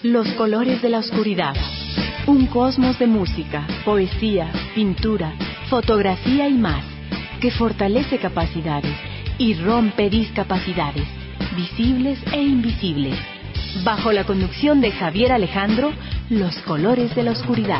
Los colores de la oscuridad. Un cosmos de música, poesía, pintura, fotografía y más, que fortalece capacidades y rompe discapacidades, visibles e invisibles. Bajo la conducción de Javier Alejandro, Los colores de la oscuridad.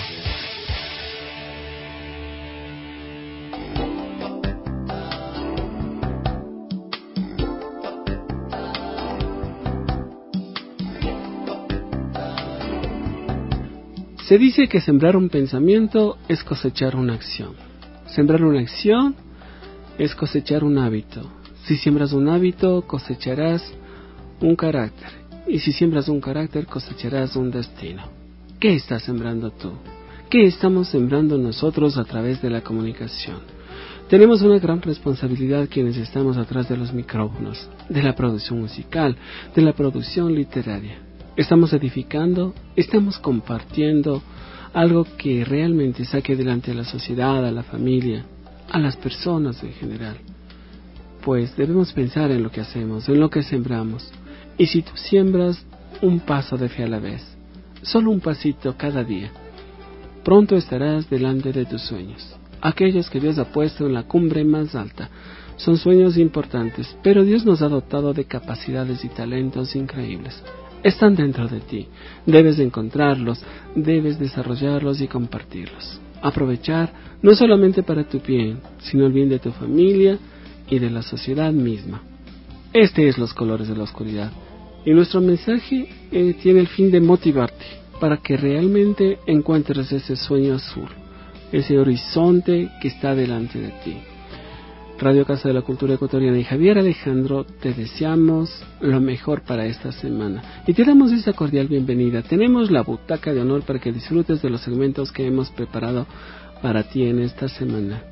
Se dice que sembrar un pensamiento es cosechar una acción. Sembrar una acción es cosechar un hábito. Si siembras un hábito, cosecharás un carácter. Y si siembras un carácter, cosecharás un destino. ¿Qué estás sembrando tú? ¿Qué estamos sembrando nosotros a través de la comunicación? Tenemos una gran responsabilidad quienes estamos atrás de los micrófonos, de la producción musical, de la producción literaria. Estamos edificando, estamos compartiendo algo que realmente saque adelante a la sociedad, a la familia, a las personas en general. Pues debemos pensar en lo que hacemos, en lo que sembramos. Y si tú siembras un paso de fe a la vez, solo un pasito cada día, pronto estarás delante de tus sueños. Aquellos que Dios ha puesto en la cumbre más alta son sueños importantes, pero Dios nos ha dotado de capacidades y talentos increíbles. Están dentro de ti, debes encontrarlos, debes desarrollarlos y compartirlos. Aprovechar no solamente para tu bien, sino el bien de tu familia y de la sociedad misma. Este es Los colores de la oscuridad, y nuestro mensaje tiene el fin de motivarte para que realmente encuentres ese sueño azul, ese horizonte que está delante de ti. Radio Casa de la Cultura Ecuatoriana y Javier Alejandro te deseamos lo mejor para esta semana y te damos esa cordial bienvenida. Tenemos la butaca de honor para que disfrutes de los segmentos que hemos preparado para ti en esta semana.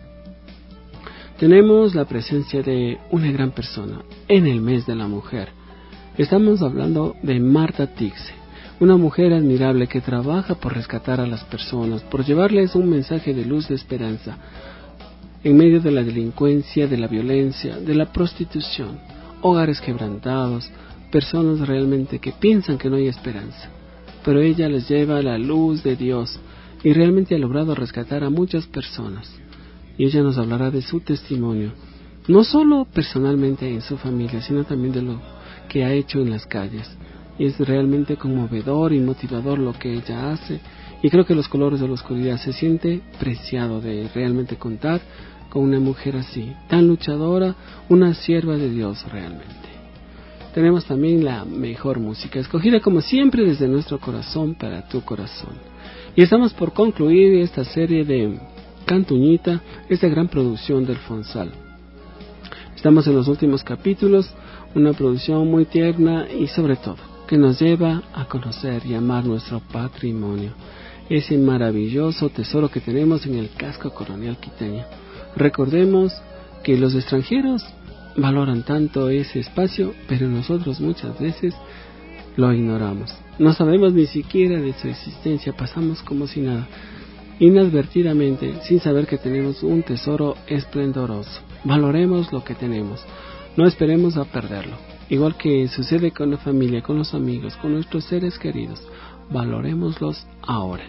Tenemos la presencia de una gran persona en el mes de la mujer. Estamos hablando de Marta Tixe, una mujer admirable que trabaja por rescatar a las personas, por llevarles un mensaje de luz, de esperanza, en medio de la delincuencia, de la violencia, de la prostitución, hogares quebrantados, personas realmente que piensan que no hay esperanza. Pero ella les lleva la luz de Dios y realmente ha logrado rescatar a muchas personas. Y ella nos hablará de su testimonio, no solo personalmente en su familia, sino también de lo que ha hecho en las calles. Y es realmente conmovedor y motivador lo que ella hace. Y creo que Los colores de la oscuridad se siente preciado de realmente contar con una mujer así, tan luchadora, una sierva de Dios realmente. Tenemos también la mejor música, escogida como siempre desde nuestro corazón para tu corazón. Y estamos por concluir esta serie de Cantuñita, esta gran producción del Fonsal. Estamos en los últimos capítulos, una producción muy tierna y sobre todo que nos lleva a conocer y amar nuestro patrimonio, ese maravilloso tesoro que tenemos en el casco colonial quiteño. Recordemos que los extranjeros valoran tanto ese espacio, pero nosotros muchas veces lo ignoramos. No sabemos ni siquiera de su existencia, pasamos como si nada, inadvertidamente, sin saber que tenemos un tesoro esplendoroso. Valoremos lo que tenemos, no esperemos a perderlo. Igual que sucede con la familia, con los amigos, con nuestros seres queridos, valorémoslos ahora.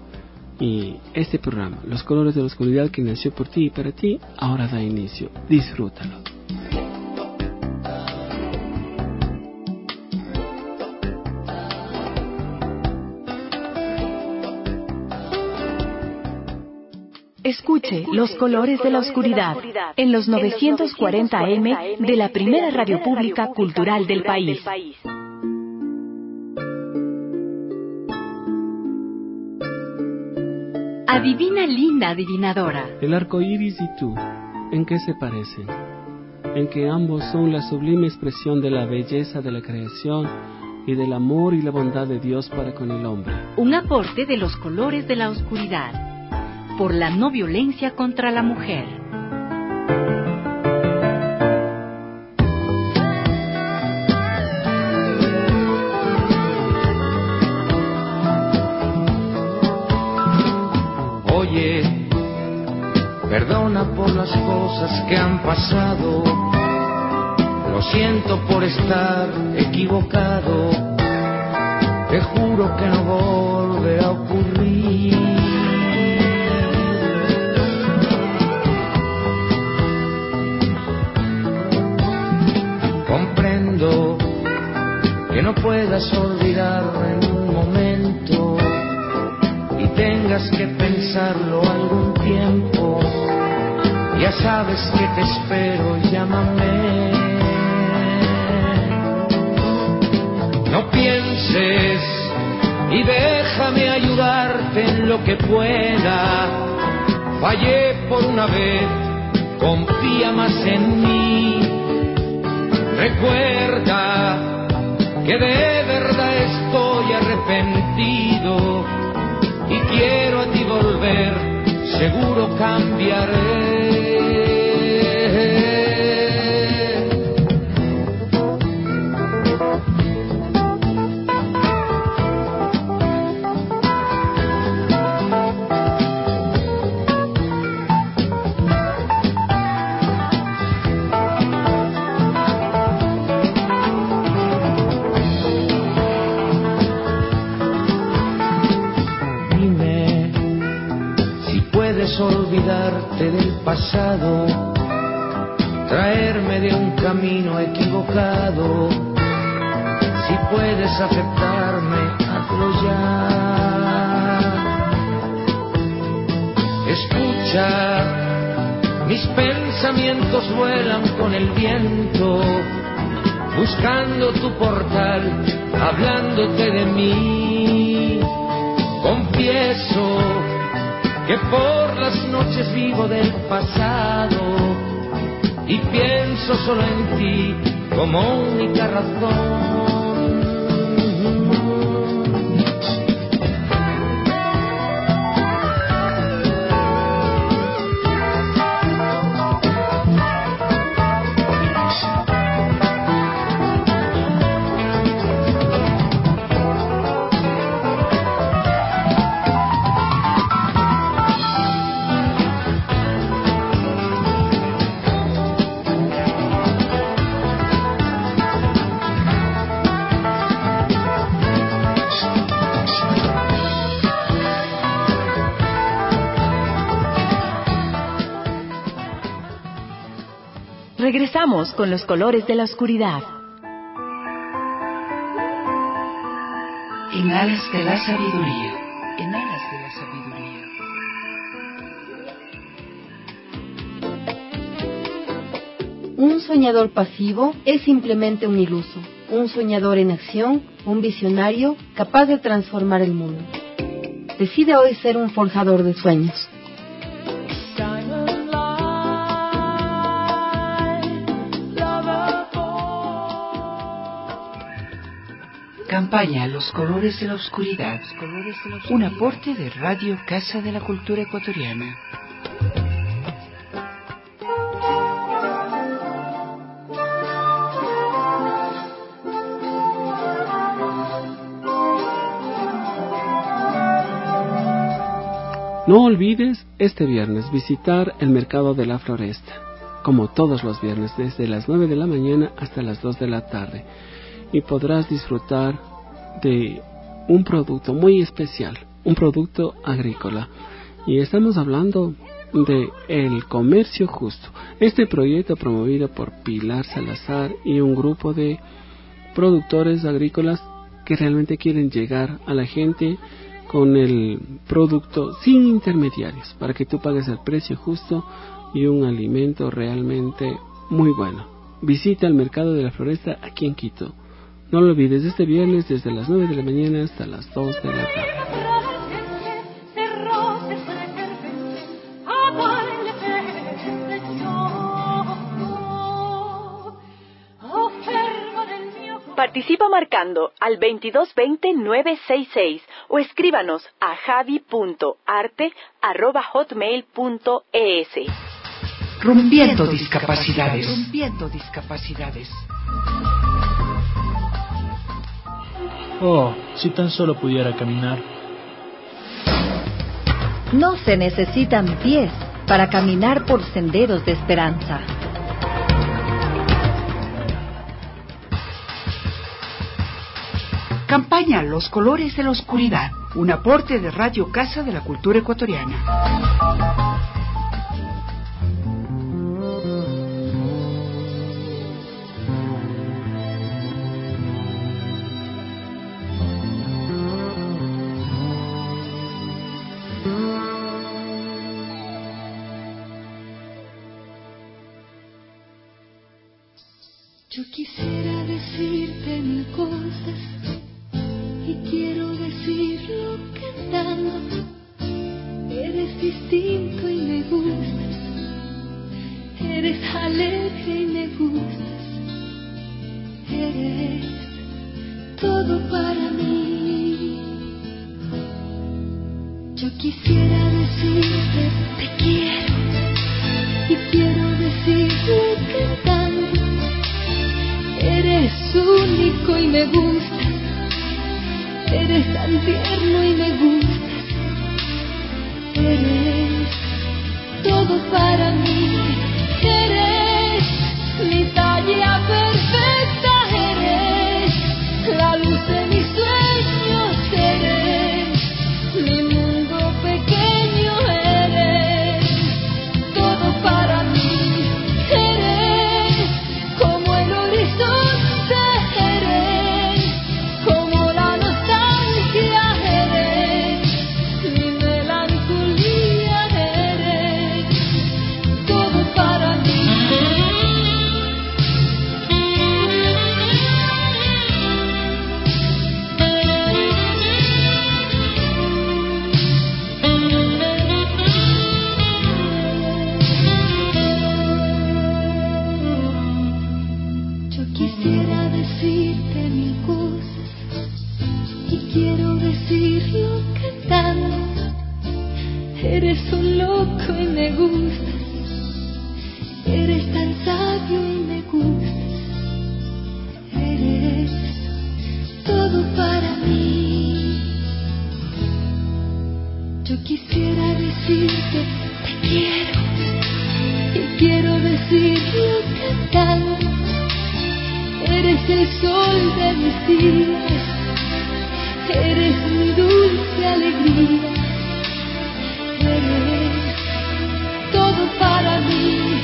Y este programa, Los colores de la oscuridad, que nació por ti y para ti, ahora da inicio. Disfrútalo. Escuche Los colores de la oscuridad en los 940 AM de la primera radio pública cultural del país. Adivina, linda adivinadora. El arco iris y tú, ¿en qué se parecen? En que ambos son la sublime expresión de la belleza de la creación y del amor y la bondad de Dios para con el hombre. Un aporte de Los colores de la oscuridad por la no violencia contra la mujer. Oye, perdona por las cosas que han pasado, lo siento por estar equivocado, te juro que no volverá a ocurrir. Comprendo que no puedas olvidarme en un momento y tengas que pensarlo algún tiempo. Ya sabes que te espero, llámame. No pienses y déjame ayudarte en lo que pueda. Fallé por una vez, confía más en mí. Recuerda que de verdad estoy arrepentido y quiero a ti volver, seguro cambiaré. Olvidarte del pasado, traerme de un camino equivocado. Si puedes aceptarme, hazlo ya. Escucha, mis pensamientos vuelan con el viento, buscando tu portal, hablándote de mí. Confieso que por las noches vivo del pasado y pienso solo en ti como única razón. Regresamos con los colores de la oscuridad. En alas de la sabiduría. En alas de la sabiduría. Un soñador pasivo es simplemente un iluso. Un soñador en acción, un visionario capaz de transformar el mundo. Decide hoy ser un forjador de sueños. Campaña Los Colores de la Oscuridad. Un aporte de Radio Casa de la Cultura Ecuatoriana. No olvides este viernes visitar el Mercado de la Floresta, como todos los viernes, desde las 9 de la mañana hasta las 2 de la tarde. Y podrás disfrutar de un producto muy especial, un producto agrícola. Y estamos hablando de El Comercio Justo, este proyecto promovido por Pilar Salazar y un grupo de productores agrícolas que realmente quieren llegar a la gente con el producto sin intermediarios, para que tú pagues el precio justo y un alimento realmente muy bueno. Visita el Mercado de la Floresta aquí en Quito. No lo olvides, este viernes desde las 9 de la mañana hasta las 2 de la tarde. Participa marcando al 2220-966 o escríbanos a javi.arte@hotmail.es. Rompiendo discapacidades. Rompiendo discapacidades. Oh, si tan solo pudiera caminar. No se necesitan pies para caminar por senderos de esperanza. Campaña Los Colores de la Oscuridad, un aporte de Radio Casa de la Cultura Ecuatoriana. Yo quisiera decirte mil cosas y quiero decirlo cantando. Eres distinto y me gustas, eres alegre y me gustas, eres todo para mí. Yo quisiera decirte te quiero y quiero decirlo cantando. Eres único y me gustas, eres tan tierno y me gustas, eres todo para mí, eres mi talla perfecta, eres la luz de mis sueños, eres mi mundo pequeño, eres todo para mí, eres como el horizonte, eres como la nostalgia, eres mi melancolía, eres todo para mí. Yo quisiera decirte mil cosas y quiero decirlo cantando. Eres un loco y me gustas, eres tan sabio y me gustas, eres todo para mí. Yo quisiera decirte te quiero y quiero decirlo cantando. Eres el sol de mis días, eres mi dulce alegría, eres todo para mí,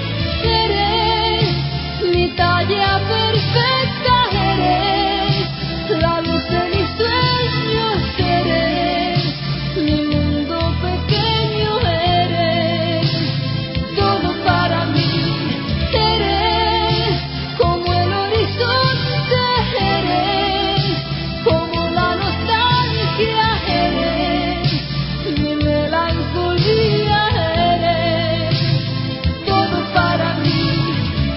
eres mi talla perfecta, eres la luz de mis sueños, eres mi mundo pequeño, eres todo para mí, eres como el horizonte, eres como la nostalgia, eres mi melancolía, eres todo para mí,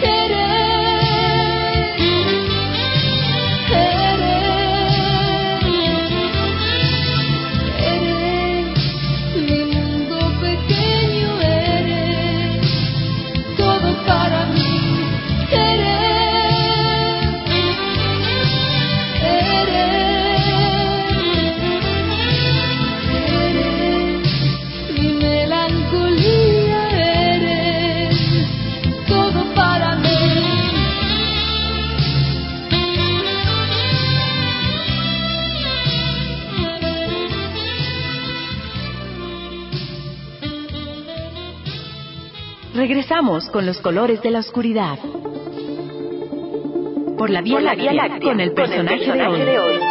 eres mi mundo pequeño, eres todo para mí, eres mi melancolía, eres todo para mí. Regresamos con los colores de la oscuridad. Por la Vía Láctea, con el personaje de hoy.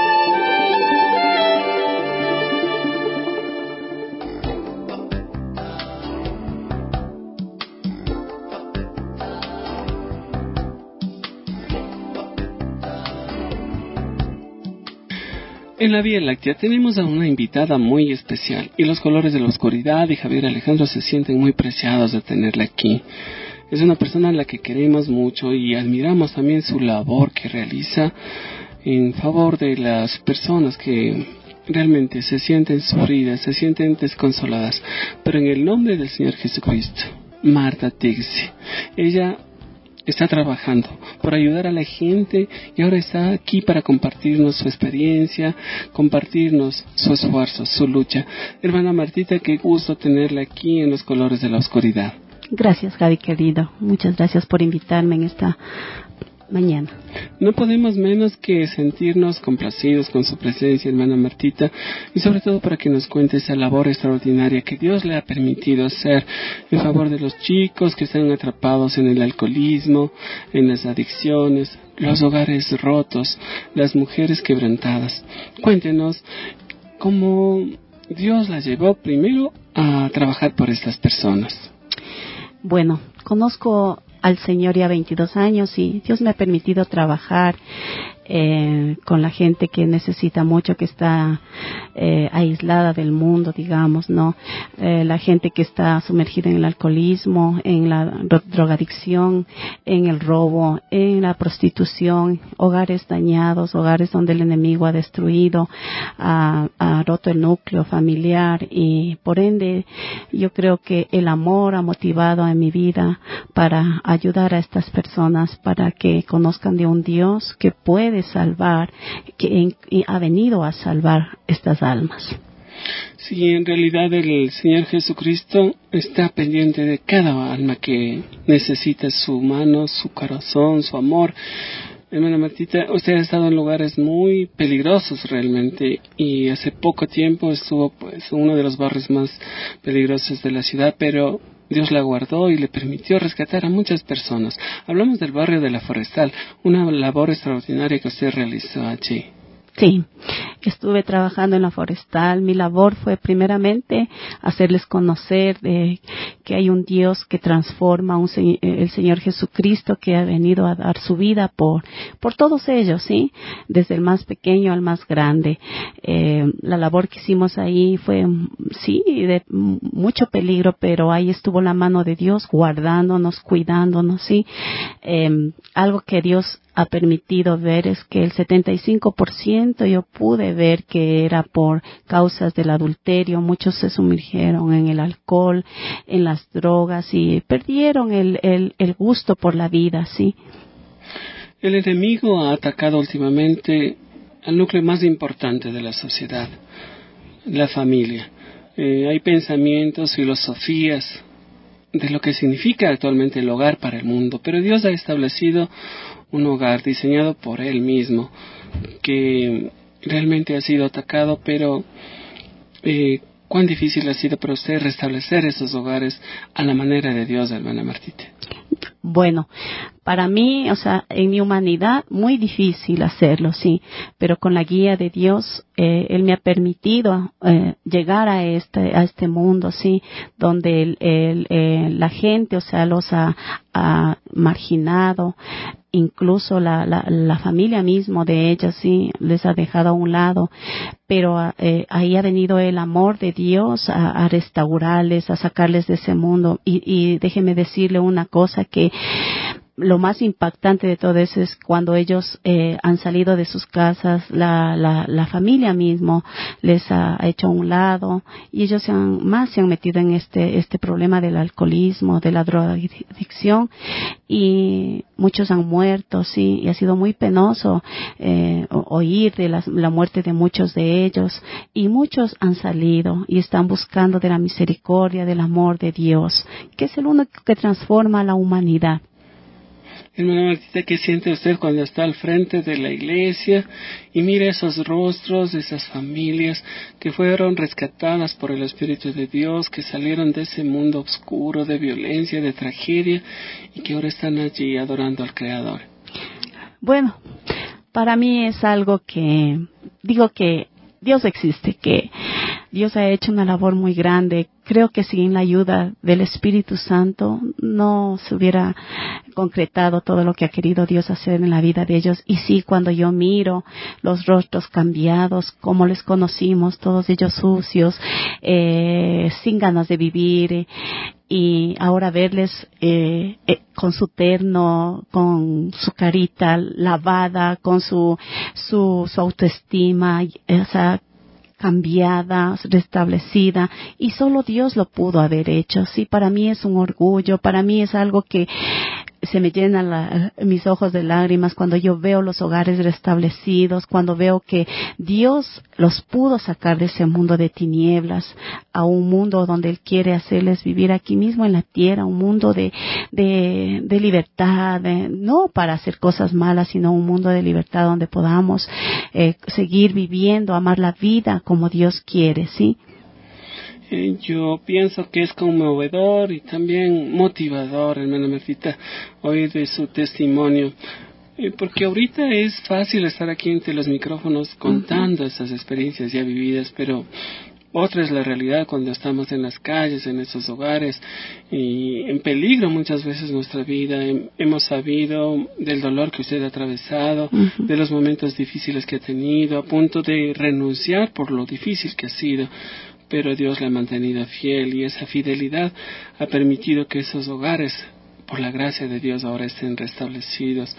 En la Vía Láctea tenemos a una invitada muy especial y los colores de la oscuridad y Javier Alejandro se sienten muy preciados de tenerla aquí. Es una persona a la que queremos mucho y admiramos también su labor que realiza en favor de las personas que realmente se sienten sufridas, se sienten desconsoladas. Pero en el nombre del Señor Jesucristo, Marta Tigsi, ella está trabajando por ayudar a la gente y ahora está aquí para compartirnos su experiencia, compartirnos su esfuerzo, su lucha. Hermana Martita, qué gusto tenerla aquí en los colores de la oscuridad. Gracias, Javi querido. Muchas gracias por invitarme en esta mañana. No podemos menos que sentirnos complacidos con su presencia, hermana Martita, y sobre todo para que nos cuente esa labor extraordinaria que Dios le ha permitido hacer en favor de los chicos que están atrapados en el alcoholismo, en las adicciones, los hogares rotos, las mujeres quebrantadas. Cuéntenos cómo Dios la llevó primero a trabajar por estas personas. Bueno, conozco al Señor ya 22 años y Dios me ha permitido trabajar con la gente que necesita mucho, que está aislada del mundo, digamos, ¿no? La gente que está sumergida en el alcoholismo, en la drogadicción, en el robo, en la prostitución, hogares dañados, hogares donde el enemigo ha destruido, ha roto el núcleo familiar, y por ende yo creo que el amor ha motivado en mi vida para ayudar a estas personas para que conozcan de un Dios que puede salvar, que ha venido a salvar estas almas. Sí, en realidad el Señor Jesucristo está pendiente de cada alma que necesita su mano, su corazón, su amor. Hermana Martita, usted ha estado en lugares muy peligrosos realmente, y hace poco tiempo estuvo pues uno de los barrios más peligrosos de la ciudad, pero Dios la guardó y le permitió rescatar a muchas personas. Hablamos del barrio de La Forestal, una labor extraordinaria que usted realizó allí. Sí, estuve trabajando en La Forestal. Mi labor fue primeramente hacerles conocer que hay un Dios que transforma, el Señor Jesucristo, que ha venido a dar su vida por todos ellos, ¿sí? Desde el más pequeño al más grande. La labor que hicimos ahí fue, sí, de mucho peligro, pero ahí estuvo la mano de Dios guardándonos, cuidándonos, ¿sí? Algo que Dios ha permitido ver es que el 75% yo pude ver que era por causas del adulterio. Muchos se sumergieron en el alcohol, en las drogas, y perdieron el gusto por la vida, ¿sí? El enemigo ha atacado últimamente al núcleo más importante de la sociedad, la familia. Hay pensamientos, filosofías de lo que significa actualmente el hogar para el mundo, pero Dios ha establecido un hogar diseñado por Él mismo, que realmente ha sido atacado, pero cuán difícil ha sido para usted restablecer esos hogares a la manera de Dios, hermana Martita. Bueno, para mí, o sea, en mi humanidad, muy difícil hacerlo, sí, pero con la guía de Dios, Él me ha permitido llegar a este mundo, sí, donde la gente, o sea, los ha marginado, incluso la familia mismo de ellas, sí, les ha dejado a un lado, pero ahí ha venido el amor de Dios a restaurarles, a sacarles de ese mundo. Y déjeme decirle una cosa, que lo más impactante de todo eso es cuando ellos han salido de sus casas, la familia mismo les ha hecho a un lado, y ellos se han metido en este problema del alcoholismo, de la drogadicción, y muchos han muerto, sí, y ha sido muy penoso oír de la muerte de muchos de ellos, y muchos han salido y están buscando de la misericordia, del amor de Dios, que es el único que transforma a la humanidad. Hermana Martita, ¿qué siente usted cuando está al frente de la iglesia y mira esos rostros de esas familias que fueron rescatadas por el Espíritu de Dios, que salieron de ese mundo oscuro de violencia, de tragedia, y que ahora están allí adorando al Creador? Bueno, para mí es algo que digo que Dios existe, que Dios ha hecho una labor muy grande. Creo que sin la ayuda del Espíritu Santo no se hubiera concretado todo lo que ha querido Dios hacer en la vida de ellos. Y sí, cuando yo miro los rostros cambiados, como les conocimos, todos ellos sucios, sin ganas de vivir, y ahora verles con su terno, con su carita lavada, con su autoestima, o sea, cambiada, restablecida, y solo Dios lo pudo haber hecho. Sí, para mí es un orgullo, para mí es algo que se me llenan mis ojos de lágrimas cuando yo veo los hogares restablecidos, cuando veo que Dios los pudo sacar de ese mundo de tinieblas a un mundo donde Él quiere hacerles vivir aquí mismo en la tierra, un mundo de libertad, no para hacer cosas malas, sino un mundo de libertad donde podamos seguir viviendo, amar la vida como Dios quiere, ¿sí? Yo pienso que es conmovedor y también motivador, hermana Martita, oír de su testimonio, porque ahorita es fácil estar aquí entre los micrófonos contando esas experiencias ya vividas, pero otra es la realidad cuando estamos en las calles, en esos hogares, y en peligro muchas veces nuestra vida. Hemos sabido del dolor que usted ha atravesado, de los momentos difíciles que ha tenido, a punto de renunciar por lo difícil que ha sido. Pero Dios le ha mantenido fiel y esa fidelidad ha permitido que esos hogares, por la gracia de Dios, ahora estén restablecidos.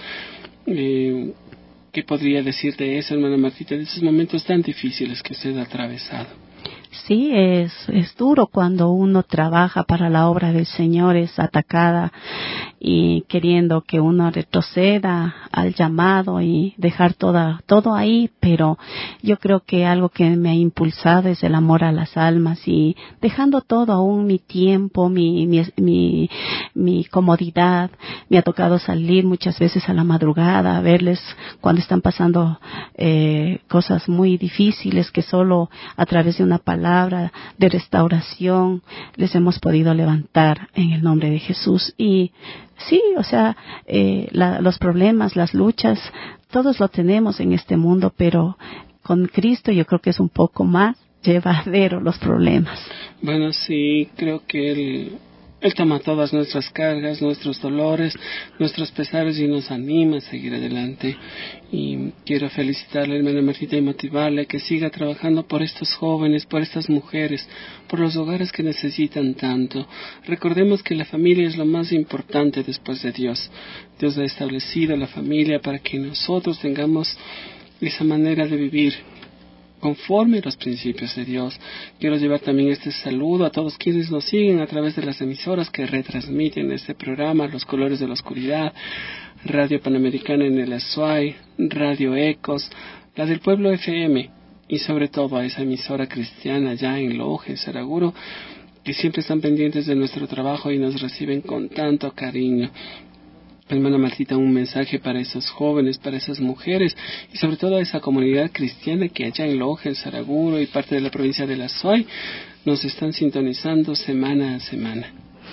¿Qué podría decir de eso, hermana Martita, de esos momentos tan difíciles que usted ha atravesado? Sí, es duro cuando uno trabaja para la obra del Señor, es atacada y queriendo que uno retroceda al llamado y dejar todo ahí, pero yo creo que algo que me ha impulsado es el amor a las almas y dejando todo aún, mi tiempo, mi comodidad. Me ha tocado salir muchas veces a la madrugada a verles cuando están pasando cosas muy difíciles que solo a través de una palabra de restauración les hemos podido levantar en el nombre de Jesús. Y sí, o sea, los problemas, las luchas, todos lo tenemos en este mundo, pero con Cristo yo creo que es un poco más llevadero los problemas. Bueno, sí, creo que Él toma todas nuestras cargas, nuestros dolores, nuestros pesares y nos anima a seguir adelante. Y quiero felicitarle, hermana Martita, y motivarle que siga trabajando por estos jóvenes, por estas mujeres, por los hogares que necesitan tanto. Recordemos que la familia es lo más importante después de Dios. Dios ha establecido la familia para que nosotros tengamos esa manera de vivir conforme a los principios de Dios. Quiero llevar también este saludo a todos quienes nos siguen a través de las emisoras que retransmiten este programa, Los Colores de la Oscuridad, Radio Panamericana en el Azuay, Radio Ecos, la del Pueblo FM, y sobre todo a esa emisora cristiana ya en Loja, en Saraguro, que siempre están pendientes de nuestro trabajo y nos reciben con tanto cariño. Hermana Martita, un mensaje para esos jóvenes, para esas mujeres y sobre todo a esa comunidad cristiana que allá en Loja, en Saraguro y parte de la provincia de la Azuay nos están sintonizando semana a semana.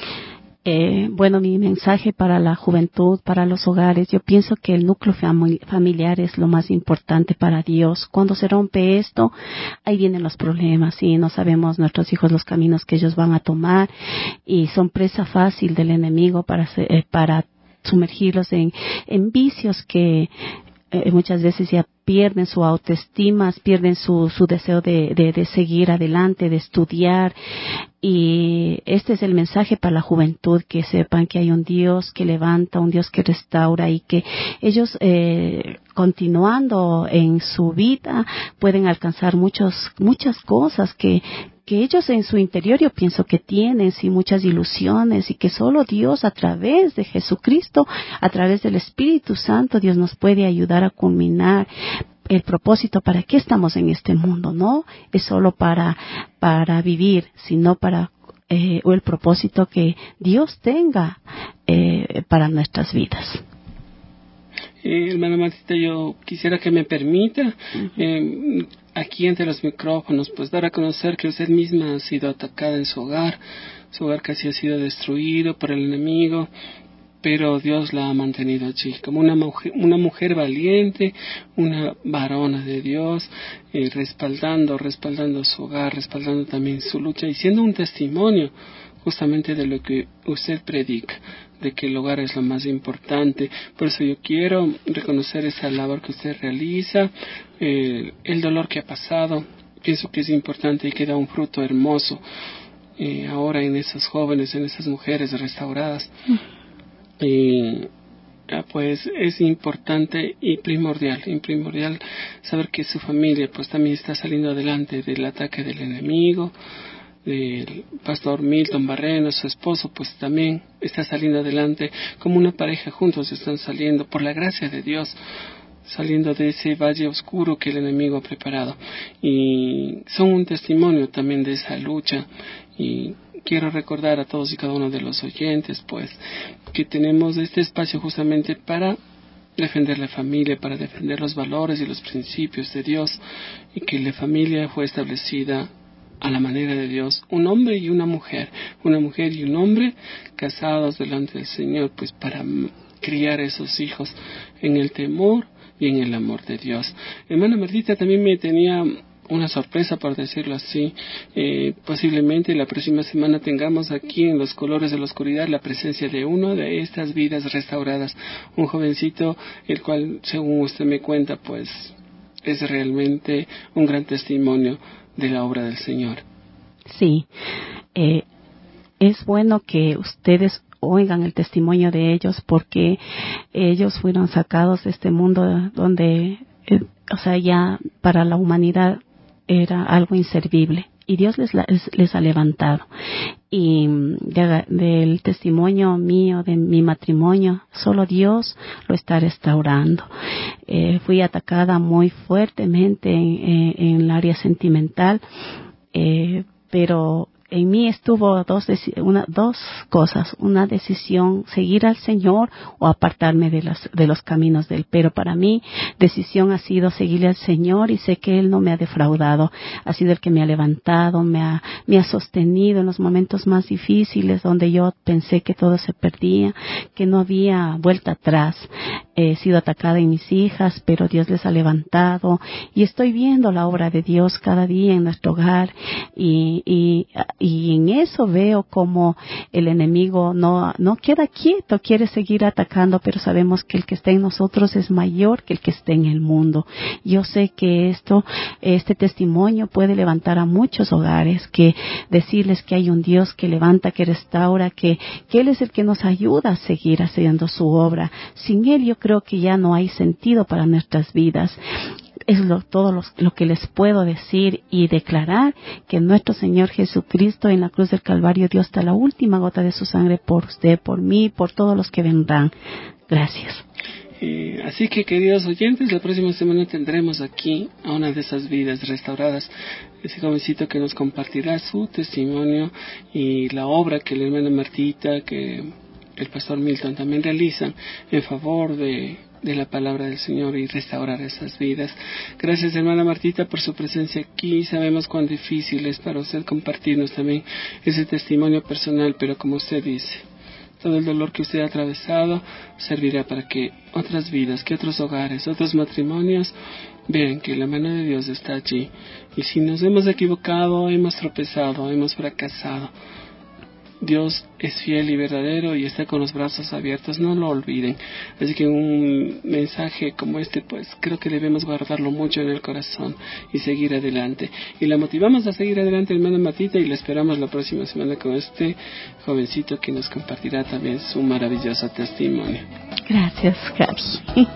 Bueno, mi mensaje para la juventud, para los hogares, yo pienso que el núcleo familiar es lo más importante para Dios. Cuando se rompe esto, ahí vienen los problemas y no sabemos nuestros hijos los caminos que ellos van a tomar y son presa fácil del enemigo para sumergirlos en vicios que muchas veces ya pierden su autoestima, pierden su deseo de seguir adelante, de estudiar. Y este es el mensaje para la juventud, que sepan que hay un Dios que levanta, un Dios que restaura y que ellos continuando en su vida pueden alcanzar muchas cosas que ellos en su interior yo pienso que tienen, sí, muchas ilusiones y que solo Dios a través de Jesucristo, a través del Espíritu Santo, Dios nos puede ayudar a culminar el propósito. ¿Para qué estamos en este mundo? No es solo para vivir, sino para o el propósito que Dios tenga para nuestras vidas. Hermana Martita, yo quisiera que me permita aquí entre los micrófonos pues dar a conocer que usted misma ha sido atacada en su hogar casi ha sido destruido por el enemigo, pero Dios la ha mantenido allí como una mujer valiente, una varona de Dios, respaldando su hogar, respaldando también su lucha y siendo un testimonio justamente de lo que usted predica, de que el hogar es lo más importante. Por eso yo quiero reconocer esa labor que usted realiza, el dolor que ha pasado. Pienso que es importante y que da un fruto hermoso ahora en esos jóvenes, en esas mujeres restauradas. Pues es importante y primordial saber que su familia pues también está saliendo adelante del ataque del enemigo, del pastor Milton Barreno, su esposo, pues también está saliendo adelante como una pareja, juntos están saliendo por la gracia de Dios, saliendo de ese valle oscuro que el enemigo ha preparado, y son un testimonio también de esa lucha. Y quiero recordar a todos y cada uno de los oyentes, pues, que tenemos este espacio justamente para defender la familia, para defender los valores y los principios de Dios, y que la familia fue establecida a la manera de Dios, un hombre y una mujer y un hombre casados delante del Señor, pues para criar esos hijos en el temor y en el amor de Dios. Hermana Martita también me tenía una sorpresa, por decirlo así. Posiblemente la próxima semana tengamos aquí en Los Colores de la Oscuridad la presencia de uno de estas vidas restauradas, un jovencito el cual, según usted me cuenta, pues es realmente un gran testimonio de la obra del Señor. Sí, es bueno que ustedes oigan el testimonio de ellos, porque ellos fueron sacados de este mundo donde, ya para la humanidad era algo inservible, y Dios les ha levantado. Y del testimonio mío, de mi matrimonio, solo Dios lo está restaurando. Fui atacada muy fuertemente en el área sentimental, pero en mí estuvo dos cosas: una decisión, seguir al Señor o apartarme de los caminos de Él. Pero para mí, decisión ha sido seguirle al Señor, y sé que Él no me ha defraudado. Ha sido el que me ha levantado, me ha sostenido en los momentos más difíciles, donde yo pensé que todo se perdía, que no había vuelta atrás. He sido atacada en mis hijas, pero Dios les ha levantado, y estoy viendo la obra de Dios cada día en nuestro hogar, y en eso veo como el enemigo no queda quieto, quiere seguir atacando, pero sabemos que el que está en nosotros es mayor que el que está en el mundo. Yo sé que este testimonio puede levantar a muchos hogares, que decirles que hay un Dios que levanta, que restaura, que Él es el que nos ayuda a seguir haciendo su obra. Sin Él yo creo que ya no hay sentido para nuestras vidas. Es todo lo que les puedo decir y declarar, que nuestro Señor Jesucristo en la cruz del Calvario dio hasta la última gota de su sangre por usted, por mí, por todos los que vendrán. Gracias. Así que, queridos oyentes, la próxima semana tendremos aquí a una de esas vidas restauradas, ese jovencito que nos compartirá su testimonio y la obra que la hermana Martita, que el pastor Milton también realizan en favor de la palabra del Señor y restaurar esas vidas. Gracias, hermana Martita, por su presencia aquí. Sabemos cuán difícil es para usted compartirnos también ese testimonio personal, pero como usted dice, todo el dolor que usted ha atravesado servirá para que otras vidas, que otros hogares, otros matrimonios vean que la mano de Dios está allí. Y si nos hemos equivocado, hemos tropezado, hemos fracasado, Dios es fiel y verdadero y está con los brazos abiertos, no lo olviden. Así que un mensaje como este, pues creo que debemos guardarlo mucho en el corazón y seguir adelante. Y la motivamos a seguir adelante, hermana Matita, y la esperamos la próxima semana con este jovencito que nos compartirá también su maravilloso testimonio. Gracias, Gaby.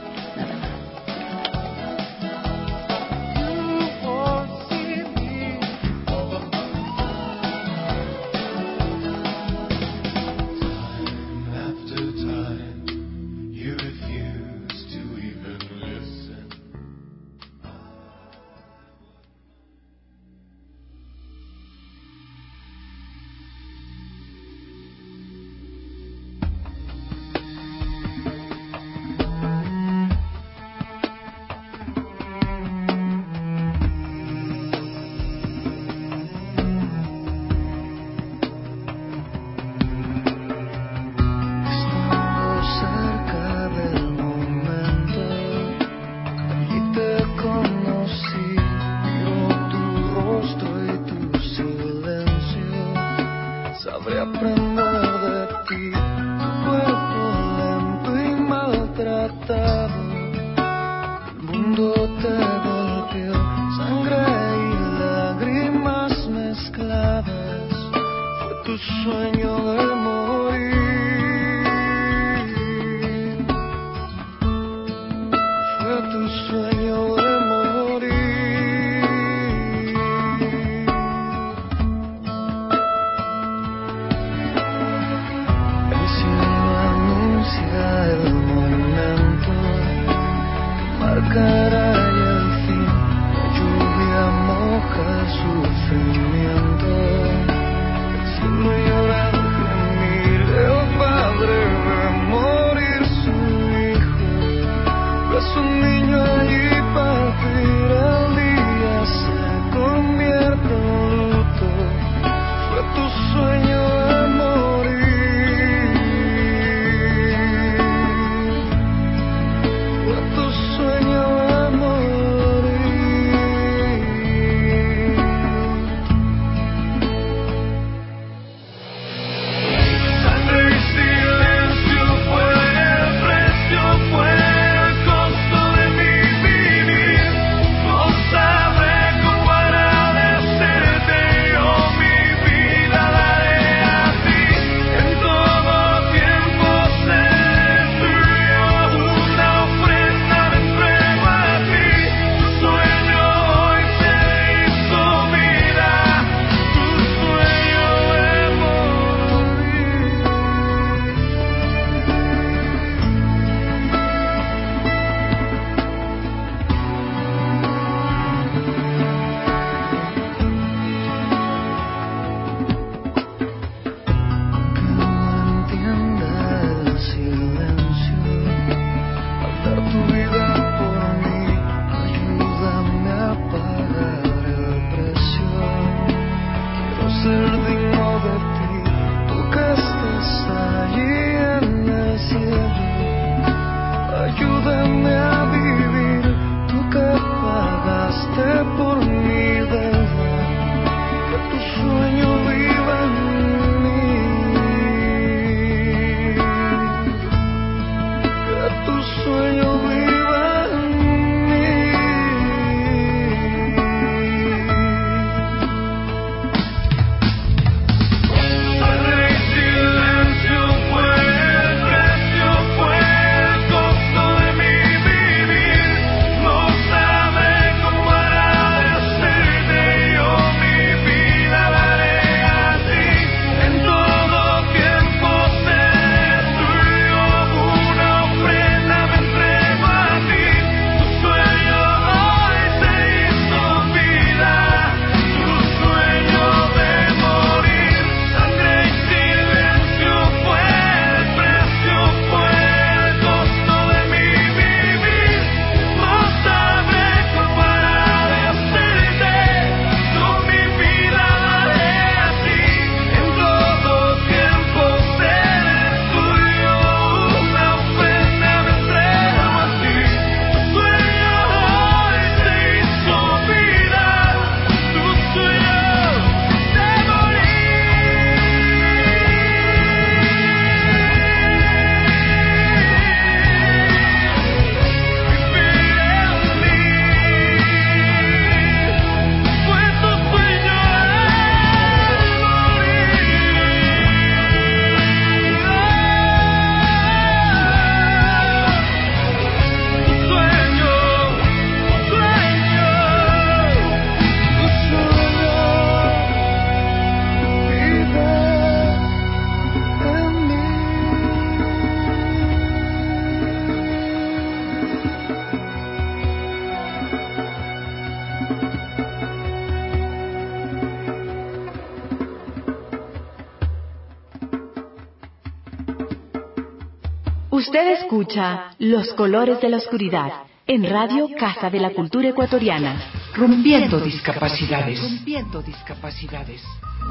Usted escucha Los Colores de la Oscuridad en Radio Casa de la Cultura Ecuatoriana. Rompiendo discapacidades. Rompiendo discapacidades.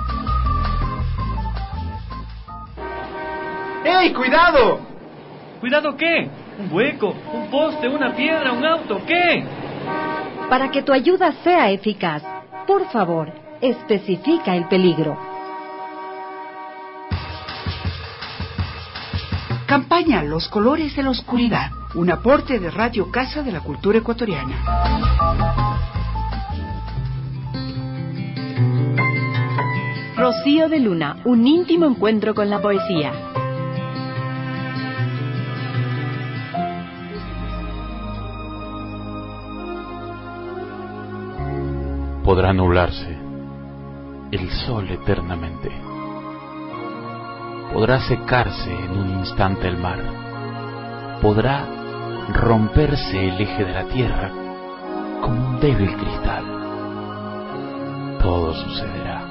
¡Ey, cuidado! ¿Cuidado qué? ¿Un hueco? ¿Un poste? ¿Una piedra? ¿Un auto? ¿Qué? Para que tu ayuda sea eficaz, por favor, especifica el peligro. Campaña Los Colores de la Oscuridad, un aporte de Radio Casa de la Cultura Ecuatoriana. Rocío de Luna, un íntimo encuentro con la poesía. Podrá nublarse el sol eternamente. Podrá secarse en un instante el mar. Podrá romperse el eje de la tierra como un débil cristal. Todo sucederá.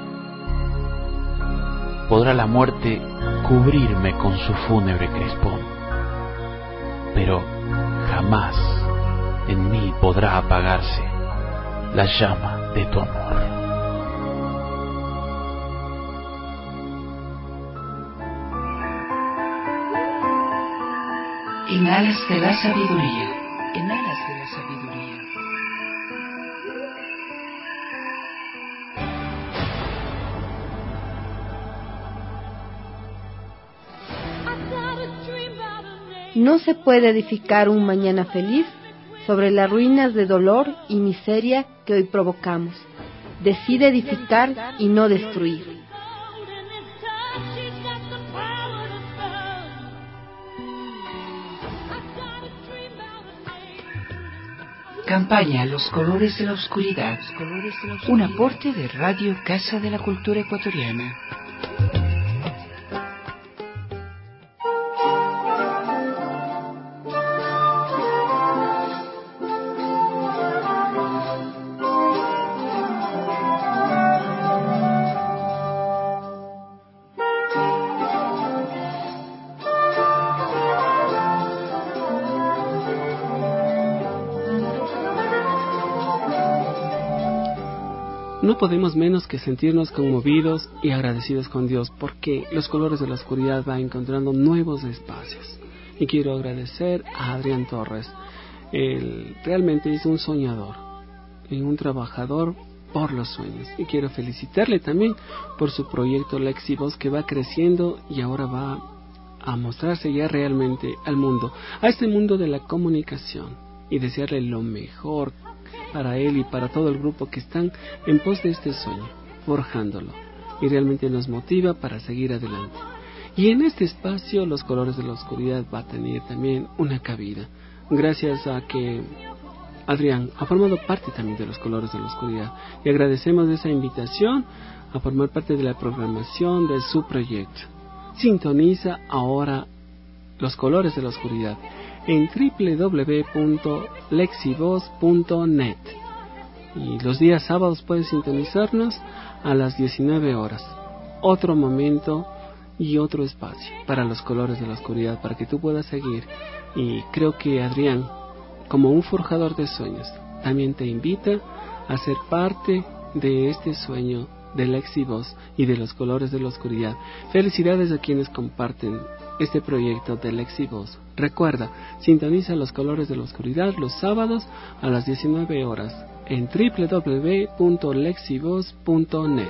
Podrá la muerte cubrirme con su fúnebre crespón, pero jamás en mí podrá apagarse la llama de tu amor. En alas de la sabiduría, en alas de la sabiduría. No se puede edificar un mañana feliz sobre las ruinas de dolor y miseria que hoy provocamos. Decide edificar y no destruir. Campaña Los Colores de la Oscuridad, un aporte de Radio Casa de la Cultura Ecuatoriana. No podemos menos que sentirnos conmovidos y agradecidos con Dios, porque Los Colores de la Oscuridad va encontrando nuevos espacios. Y quiero agradecer a Adrián Torres. Él realmente es un soñador y un trabajador por los sueños. Y quiero felicitarle también por su proyecto Lexivoz, que va creciendo y ahora va a mostrarse ya realmente al mundo, a este mundo de la comunicación, y desearle lo mejor para él y para todo el grupo que están en pos de este sueño, forjándolo, y realmente nos motiva para seguir adelante. Y en este espacio Los Colores de la Oscuridad va a tener también una cabida, gracias a que Adrián ha formado parte también de Los Colores de la Oscuridad, y agradecemos esa invitación a formar parte de la programación de su proyecto. Sintoniza ahora Los Colores de la Oscuridad en www.lexivoz.net, y los días sábados puedes sintonizarnos a las 19 horas. Otro momento y otro espacio para Los Colores de la Oscuridad, para que tú puedas seguir. Y creo que Adrián, como un forjador de sueños, también te invita a ser parte de este sueño de Lexivoz y de Los Colores de la Oscuridad. Felicidades a quienes comparten este proyecto de Lexivoz. Recuerda, sintoniza Los Colores de la Oscuridad los sábados a las 19 horas en www.lexivoz.net.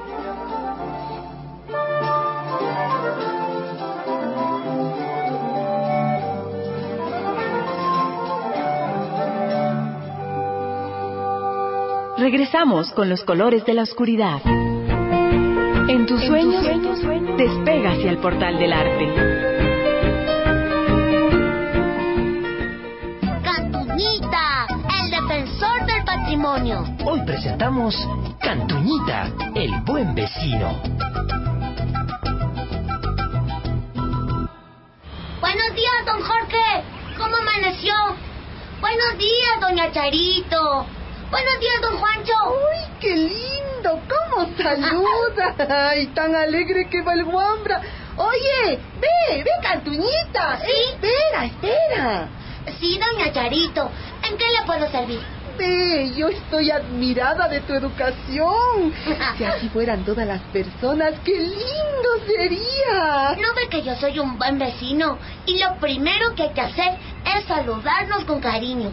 Regresamos con Los Colores de la Oscuridad. En tus sueños, despega hacia el portal del arte. Cantuñita, el defensor del patrimonio. Hoy presentamos Cantuñita, el buen vecino. Buenos días, don Jorge. ¿Cómo amaneció? Buenos días, doña Charito. Buenos días, don Juancho. ¡Uy, qué lindo! ¿Cómo saluda? ¡Ay, tan alegre que va el Guambra! Oye, ve, Cantuñita. ¿Sí? Espera. Sí, doña Charito. ¿En qué le puedo servir? Ve, yo estoy admirada de tu educación. Si así fueran todas las personas, ¡qué lindo sería! ¿No ve que yo soy un buen vecino? Y lo primero que hay que hacer es saludarnos con cariño.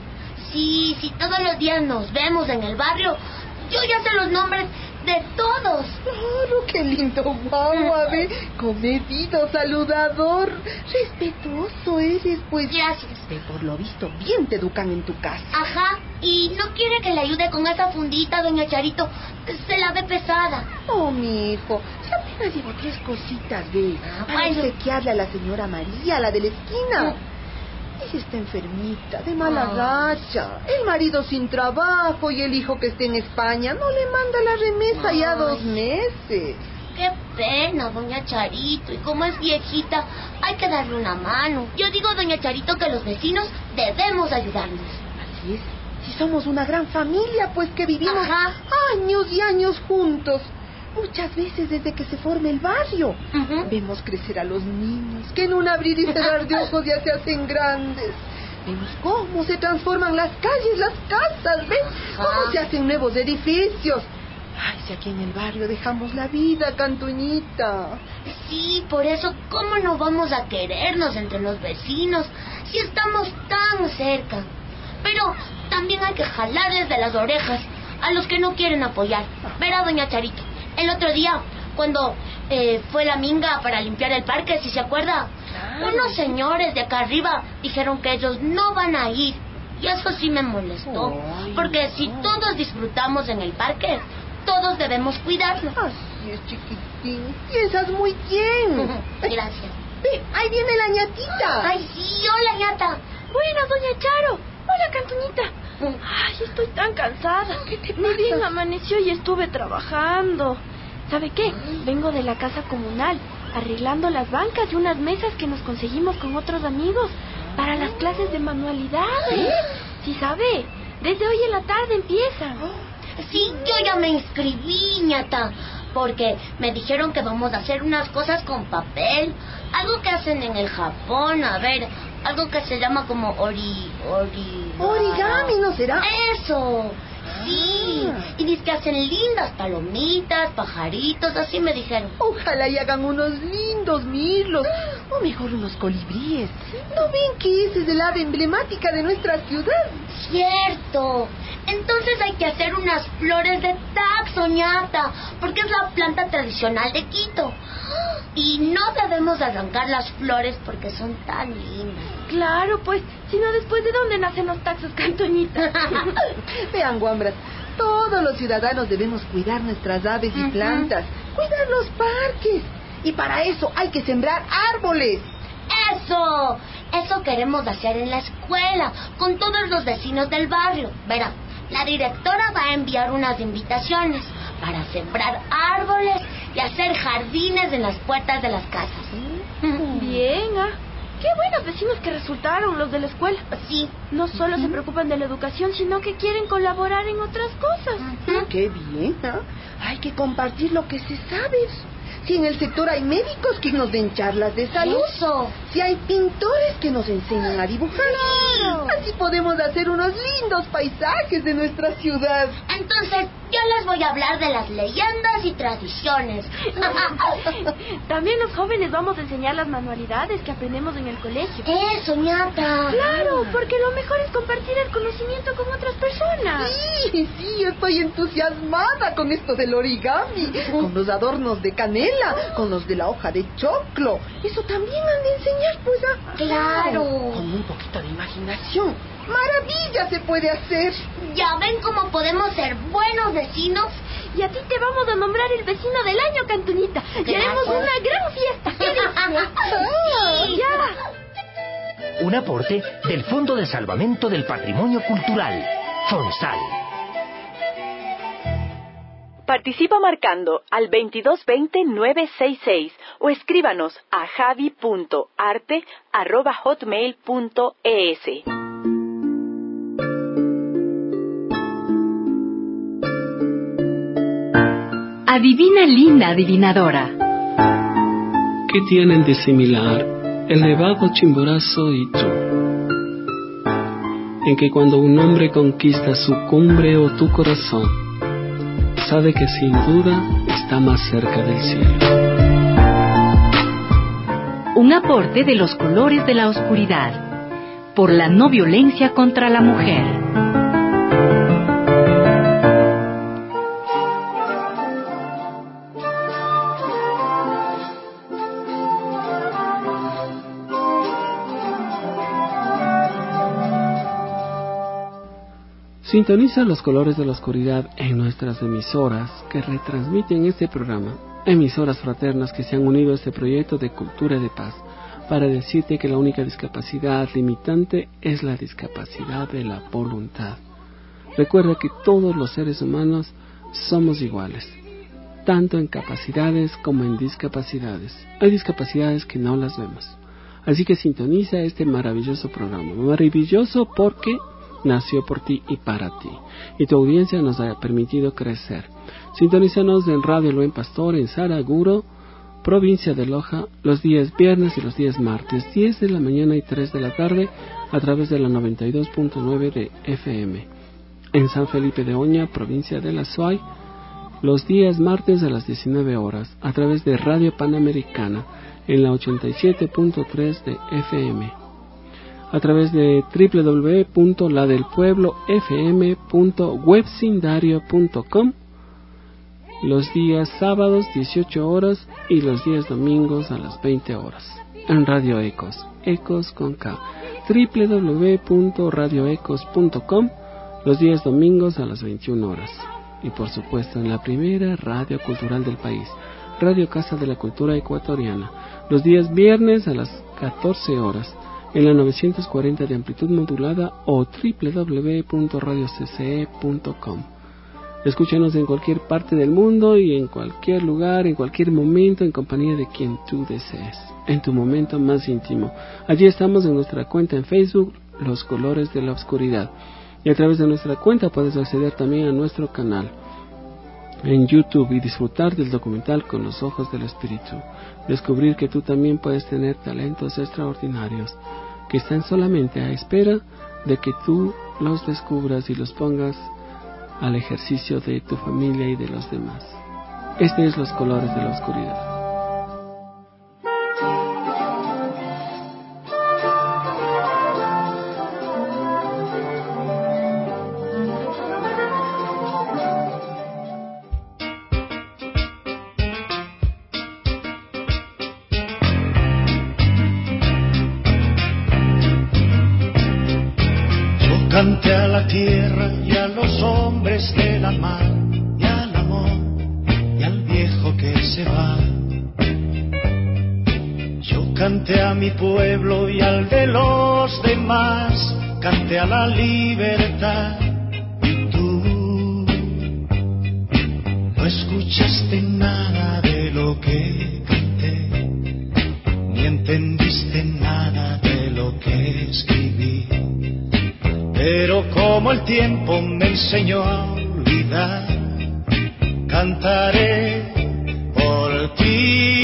Si todos los días nos vemos en el barrio, yo ya sé los nombres de todos. Claro, qué lindo guagua, ve. Comedido, saludador, respetuoso eres, pues. Gracias. Ve, por lo visto, bien te educan en tu casa. Ajá, y no quiere que le ayude con esa fundita, doña Charito. Se la ve pesada. Oh, mi hijo, si apenas llevo 3 cositas, ve. Para bueno. obsequiarle a la señora María, la de la esquina. Ella está enfermita, de mala racha. El marido sin trabajo y el hijo que está en España no le manda la remesa ya 2 meses. Qué pena, doña Charito. Y como es viejita, hay que darle una mano. Yo digo, doña Charito, que los vecinos debemos ayudarnos. Así es. Si somos una gran familia, pues que vivimos años y años juntos. Muchas veces desde que se forma el barrio, vemos crecer a los niños, que en un abrir y cerrar de ojos ya se hacen grandes. Vemos cómo se transforman las calles, las casas, ¿ves? Cómo se hacen nuevos edificios. Ay, si aquí en el barrio dejamos la vida, Cantuñita. Sí, por eso, ¿cómo no vamos a querernos entre los vecinos si estamos tan cerca? Pero también hay que jalarles de las orejas a los que no quieren apoyar. Verá, doña Charito, el otro día, cuando fue la minga para limpiar el parque, si se acuerda, unos señores de acá arriba dijeron que ellos no van a ir. Y eso sí me molestó, porque si todos disfrutamos en el parque, todos debemos cuidarnos. Así es, chiquitín. Piensas muy bien. Gracias. Ve, ahí viene la ñatita. Ay, sí, hola, ñata. Buenas, doña Charo. Hola, Cantuñita. Ay, estoy tan cansada. ¿Qué te Ni pasa? bien amaneció y estuve trabajando. ¿Sabe qué? Vengo de la casa comunal, arreglando las bancas y unas mesas que nos conseguimos con otros amigos para las clases de manualidades. ¿Sí sabe? Desde hoy en la tarde empiezan. Sí, yo ya me inscribí, ñata, porque me dijeron que vamos a hacer unas cosas con papel, algo que hacen en el Japón, a ver, algo que se llama como origami, ¿no será? ¡Eso! Sí, y dice que hacen lindas palomitas, pajaritos, así me dijeron. Ojalá y hagan unos lindos mirlos, o mejor unos colibríes. ¿No ven que esa es el ave emblemática de nuestra ciudad? ¡Cierto! Entonces hay que hacer unas flores de taxo, ñata, porque es la planta tradicional de Quito. Y no debemos arrancar las flores porque son tan lindas. Claro, pues, si no, después, ¿de dónde nacen los taxos, Cantuñita? Vean, guambras, todos los ciudadanos debemos cuidar nuestras aves y plantas, cuidar los parques. Y para eso hay que sembrar árboles. Eso queremos hacer en la escuela, con todos los vecinos del barrio. Verá, la directora va a enviar unas invitaciones para sembrar árboles y hacer jardines en las puertas de las casas. Bien, qué buenos vecinos que resultaron los de la escuela. Sí. No solo se preocupan de la educación, sino que quieren colaborar en otras cosas. Qué bien, hay que compartir lo que se sabe. Si en el sector hay médicos que nos den charlas de salud. Eso. Si hay pintores que nos enseñan a dibujar. Claro. Así podemos hacer unos lindos paisajes de nuestra ciudad. Entonces, yo les voy a hablar de las leyendas y tradiciones. También los jóvenes vamos a enseñar las manualidades que aprendemos en el colegio. Eso, ñata. Claro, porque lo mejor es compartir el conocimiento con otras personas. Sí, estoy entusiasmada con esto del origami, con los adornos de canela, con los de la hoja de choclo. Eso también han de enseñar, pues. Claro. Con un poquito de imaginación, maravilla se puede hacer. ¿Ya ven cómo podemos ser buenos vecinos? Y a ti te vamos a nombrar el vecino del año, Cantuñita. Y haremos una gran fiesta. Sí. Un aporte del Fondo de Salvamento del Patrimonio Cultural, FONSAL. Participa marcando al 2220-966 o escríbanos a javi.arte@hotmail.es. Adivina, linda adivinadora. ¿Qué tienen de similar el nevado Chimborazo y tú? En que cuando un hombre conquista su cumbre o tu corazón, sabe que sin duda está más cerca del cielo. Un aporte de los colores de la oscuridad, por la no violencia contra la mujer. Sintoniza los colores de la oscuridad en nuestras emisoras que retransmiten este programa, emisoras fraternas que se han unido a este proyecto de cultura de paz, para decirte que la única discapacidad limitante es la discapacidad de la voluntad. Recuerda que todos los seres humanos somos iguales, tanto en capacidades como en discapacidades. Hay discapacidades que no las vemos. Así que sintoniza este maravilloso programa, maravilloso porque nació por ti y para ti, y tu audiencia nos ha permitido crecer. Sintonízanos en Radio El Buen Pastor en Saraguro, provincia de Loja, los días viernes y los días martes, 10 de la mañana y 3 de la tarde, a través de la 92.9 de FM. En San Felipe de Oña, provincia de La Suay, los días martes a las 19 horas, a través de Radio Panamericana, en la 87.3 de FM. A través de www.ladelpueblofm.websindario.com, los días sábados 18 horas y los días domingos a las 20 horas. En Radio Ecos, Ecos con K, www.radioecos.com, los días domingos a las 21 horas. Y por supuesto en la primera radio cultural del país, Radio Casa de la Cultura Ecuatoriana, los días viernes a las 14 horas. En la 940 de amplitud modulada o www.radiocce.com. Escúchanos en cualquier parte del mundo y en cualquier lugar, en cualquier momento, en compañía de quien tú desees, en tu momento más íntimo. Allí estamos en nuestra cuenta en Facebook, Los Colores de la Oscuridad. Y a través de nuestra cuenta puedes acceder también a nuestro canal en YouTube y disfrutar del documental Con los Ojos del Espíritu. Descubrir que tú también puedes tener talentos extraordinarios que están solamente a espera de que tú los descubras y los pongas al ejercicio de tu familia y de los demás. Este es Los Colores de la Oscuridad. Cante a la tierra y a los hombres de la mar, y al amor y al viejo que se va. Yo cante a mi pueblo y al de los demás, cante a la libertad. Y tú no escuchaste nada de lo que canté, ni entendiste nada de lo que escribí. Pero como el tiempo me enseñó a olvidar, cantaré por ti.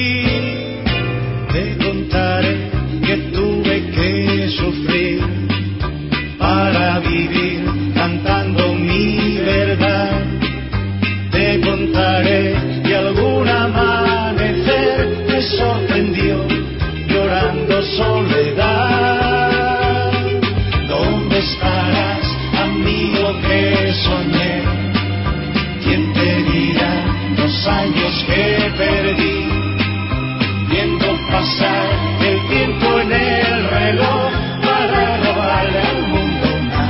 Te contaré que tuve que sufrir para vivir cantando mi verdad. Te contaré que algún amanecer me sorprendió llorando soledad. Estarás, amigo, que soñé. ¿Quién te dirá los años que perdí? Viendo pasar el tiempo en el reloj para robarle al mundo una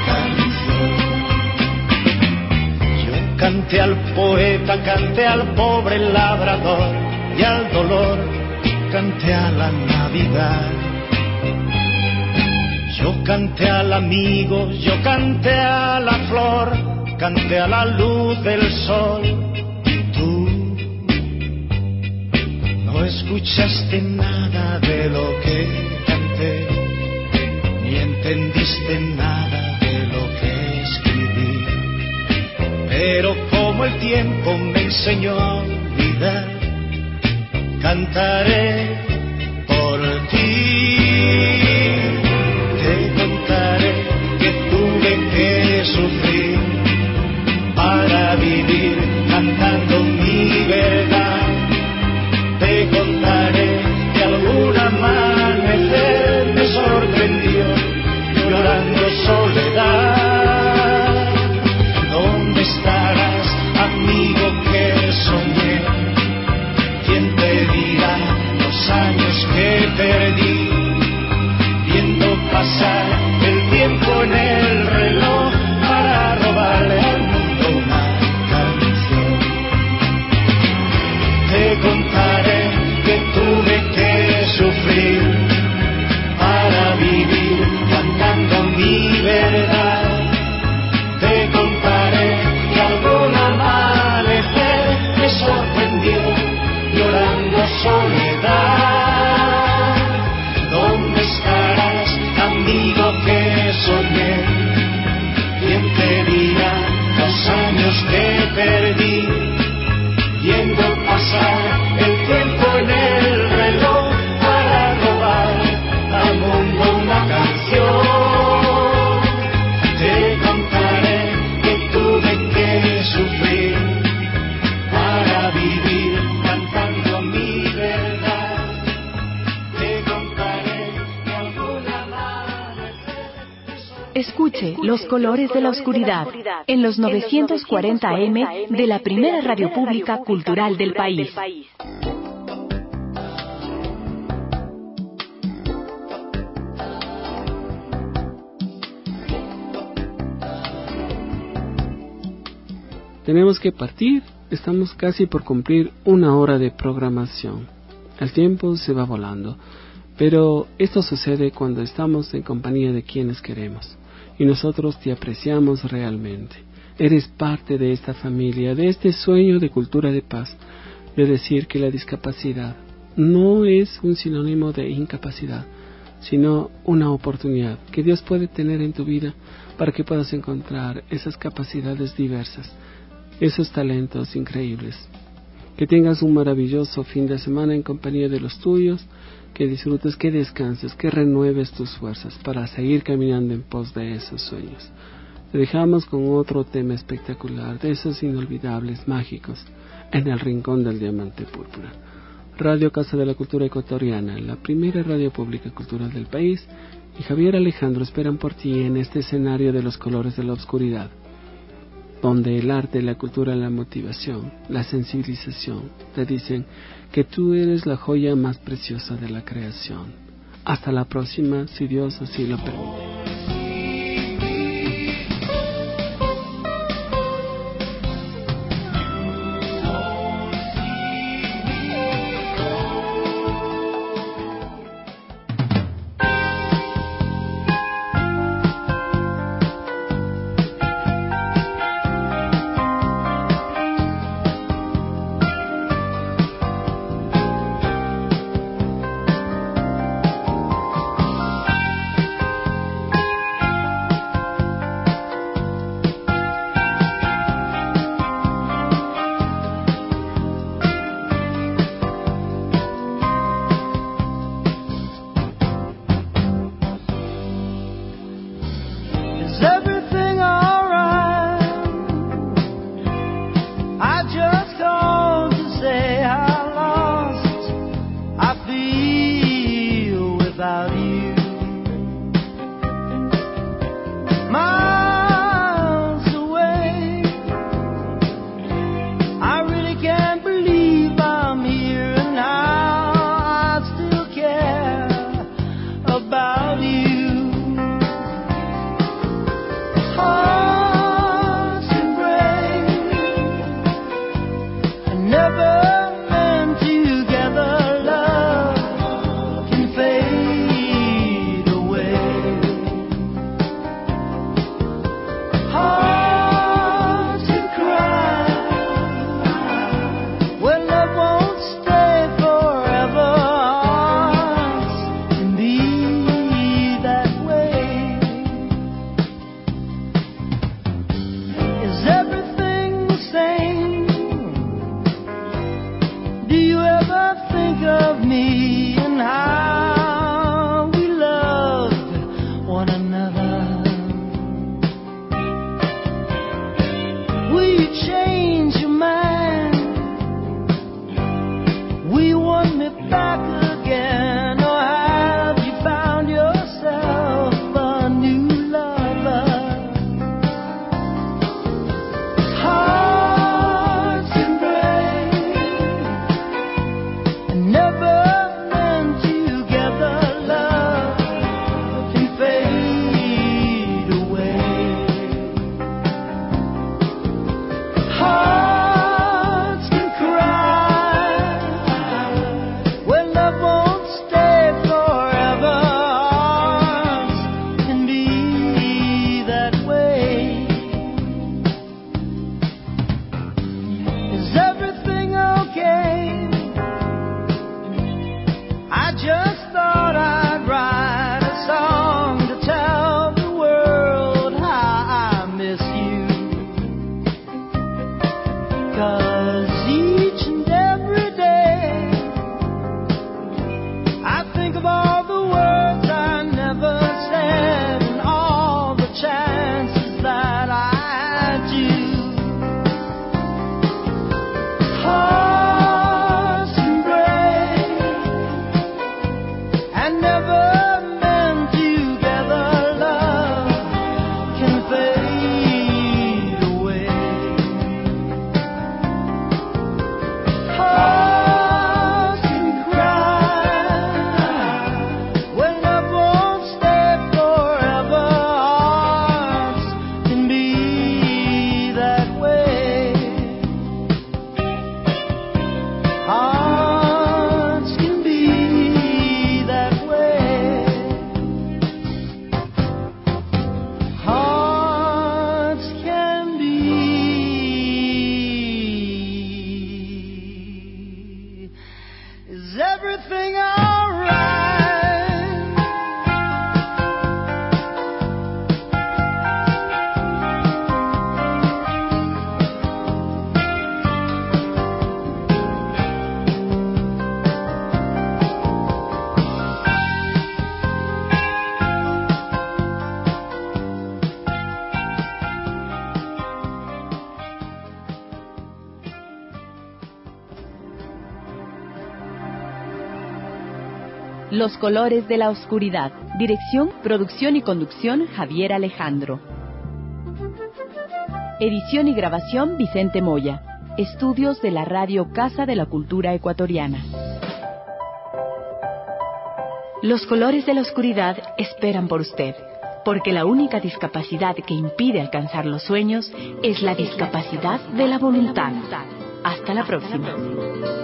canción. Yo canté al poeta, canté al pobre labrador, y al dolor canté a la Navidad. Yo canté al amigo, yo canté a la flor, canté a la luz del sol. Y tú no escuchaste nada de lo que canté, ni entendiste nada de lo que escribí. Pero como el tiempo me enseñó a olvidar, cantaré por ti. Te contaré que tuve que sufrir para vivir cantando mi verdad. Te contaré que algún amanecer me sorprendió llorando soledad. ¿Dónde estarás, amigo que soñé? ¿Quién te dirá los años que perdí? Viendo pasar el tiempo en el reloj para robarle al mundo una canción. Te contaré que tuve que sufrir para vivir cantando mi verdad. Te contaré que algún amanecer me sorprendió llorando soledad. ¿Dónde estarás, amigo que soñé? ¿Quién te dirá los años que perdí? Viendo pasar el tiempo en el reloj para robar al mundo una canción. Te contaré que tuve que sufrir para vivir cantando mi verdad. Te contaré que algún amanecer. Escuche Los Colores de la Oscuridad en los 940 AM de la primera radio pública cultural del país. Tenemos que partir, estamos casi por cumplir 1 hora de programación. El tiempo se va volando, pero esto sucede cuando estamos en compañía de quienes queremos y nosotros te apreciamos realmente. Eres parte de esta familia, de este sueño de cultura de paz, de decir que la discapacidad no es un sinónimo de incapacidad, sino una oportunidad que Dios puede tener en tu vida para que puedas encontrar esas capacidades diversas, esos talentos increíbles. Que tengas un maravilloso fin de semana en compañía de los tuyos, que disfrutes, que descanses, que renueves tus fuerzas para seguir caminando en pos de esos sueños. Te dejamos con otro tema espectacular, de esos inolvidables, mágicos, en el rincón del diamante púrpura. Radio Casa de la Cultura Ecuatoriana, la primera radio pública cultural del país, y Javier Alejandro esperan por ti en este escenario de los colores de la oscuridad, donde el arte, la cultura, la motivación, la sensibilización te dicen que tú eres la joya más preciosa de la creación. Hasta la próxima, si Dios así lo permite. me and how we loved one another. Will you change your mind? Will you want me back again? Or have you found yourself a new lover? Hearts can break and never been together. Love can fade away. Hearts can cry when love won't stay forever. Hearts can be that way. Is everything okay? I just thought I'd write a song to tell the world how I miss you. 'Cause each and every day I think of all the words I never said and all the chances that I had you. Hearts can break and never been together. Love can fade away. Hearts can cry when love won't stay forever. Hearts can be that way. Hearts can be that way. Hearts can be. Is everything alright? Los colores de la oscuridad. Dirección, producción y conducción, Javier Alejandro. Edición y grabación, Vicente Moya. Estudios de la Radio Casa de la Cultura Ecuatoriana. Los colores de la oscuridad esperan por usted, porque la única discapacidad que impide alcanzar los sueños es la discapacidad de la voluntad. Hasta la próxima.